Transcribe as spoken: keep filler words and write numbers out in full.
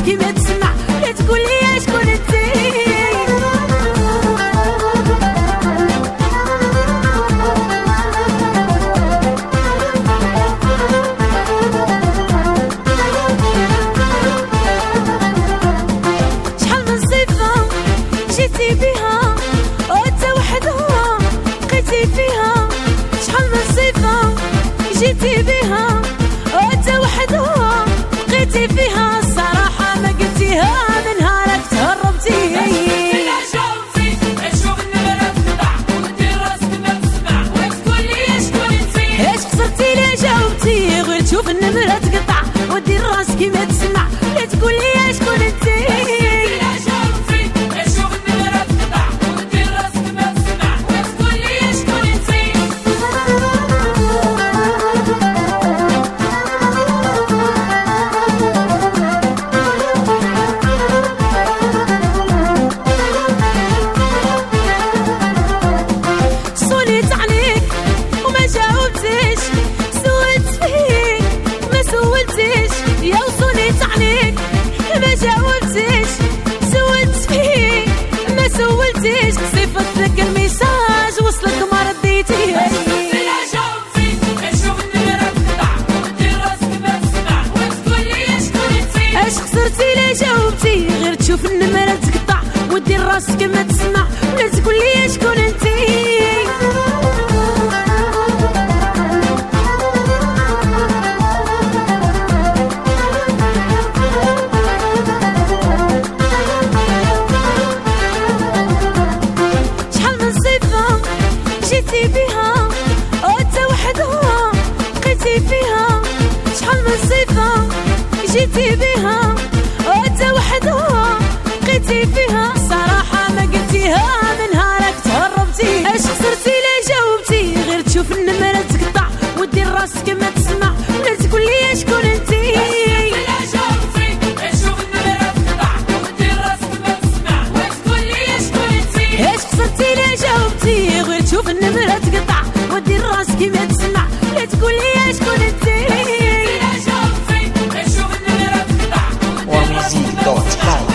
راسك ما تسمع لا تقول لي شكون انتي. شحال من صفة جيتي بها وانت وحدها بقيتي فيها، شحال من صفة جيتي بها وانت وحدها بقيتي فيها، الصراحة ما قلتيها من نهارك تهربتي. ايش خسرتي لا جاوبتي غير تشوف النمرة تقطع ودير راسك ما تسمع لا تقول لي شكون انتي. صونيت عليك وما جاوبتيش، سولت فيك ما سولتيش، يا وصونيت عليك ما جاوبتيش، سولت فيك ما سولتيش، صيفط لك الميساج وصلك ما رديتيش. اش خسرتي لا جاوبتي غير تشوف النمرة تقطع ودير راسك ما تسمع ولا تقول لي شكون انتي. شحال من صفة جيتي بها وانت وحدها بقيتي فيها، شحال من صفة جيتي بها وانت وحدها بقيتي فيها، الصراحة ما قلتيها من نهارك تهربتي. اش خسرتي لا جاوبتي غير تشوف النمرة تقطع ودير راسك ما تسمع ولا تقول لي شكون انتي. اش خسرتي لا جاوبتي غير تشوف النمرة تقطع ودير راسك ما تسمع ولا تقول لي شكون انتي. وميزيك دوت كوم